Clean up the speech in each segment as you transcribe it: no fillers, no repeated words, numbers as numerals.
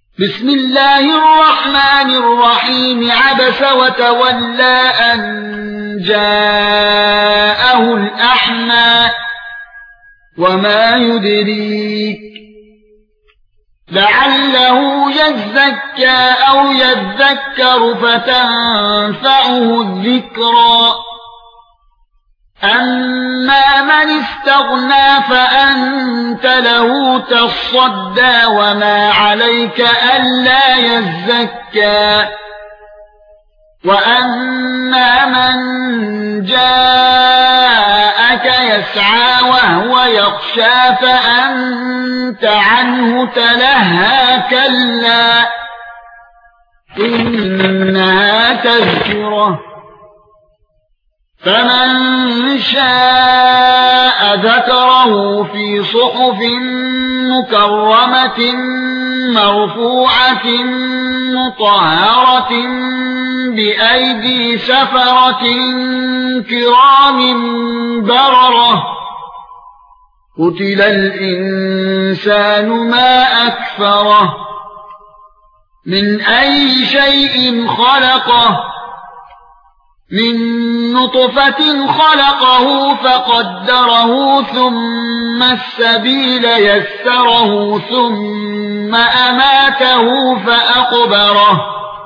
بسم الله الرحمن الرحيم عبس وتولى أن جاءه الأعمى وما يدريك لعله يزكى أو يذكر فتنفعه الذكرى أما من استغنى فأنت له تصدى وما عليك ألا يزكى وأما من جاءك يسعى وهو يخشى فأنت عنه تلهى كلا إنها تذكرة فمن شاء ذكره في صحف مكرمة مرفوعة مطهرة بأيدي سفرة كرام بررة قتل الإنسان ما أكفره من أي شيء خلقه من نطفة خلقه فقدره ثم السبيل يسره ثم أماته فأقبره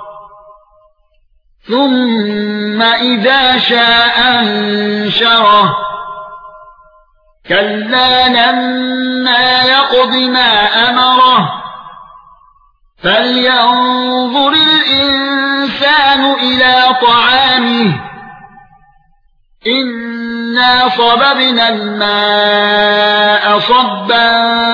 ثم إذا شاء أنشره كلا لما يقض ما أمره فلينظر الإنسان إلى طعامه إنا صببنا الماء صبا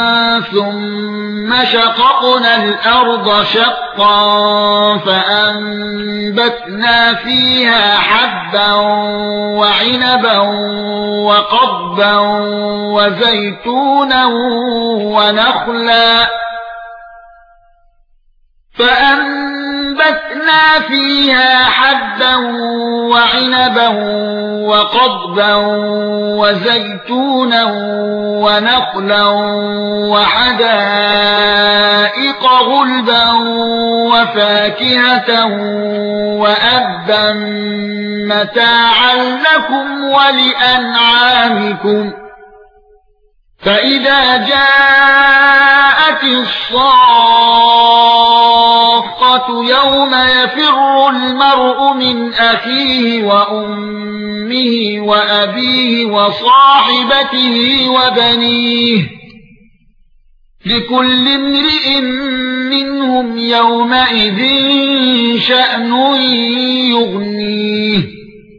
ثم شققنا الأرض شقا فأنبتنا فيها حبا وعنبا وقضبا وزيتونا ونخلا فأنبتنا فيها حبا وعنبا وقضبا وزيتونا ونخلا وحدائق غلبا وفاكهة وأبا متاعا لكم ولأنعامكم فإذا جاءت الصاخة يوم يفر المرء من أخيه وأمه وأبيه وصاحبته وبنيه لكل امرئ منهم يومئذ شأن يغنيه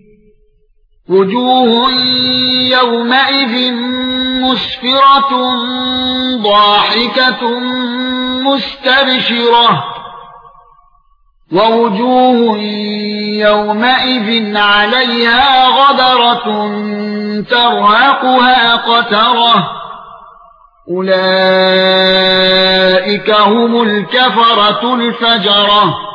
وجوه يومئذ مسفرة ضاحكة مستبشرة ووجوه يومئذ عليها غبرة ترهقها قترة أولئك هم الكفرة الفجرة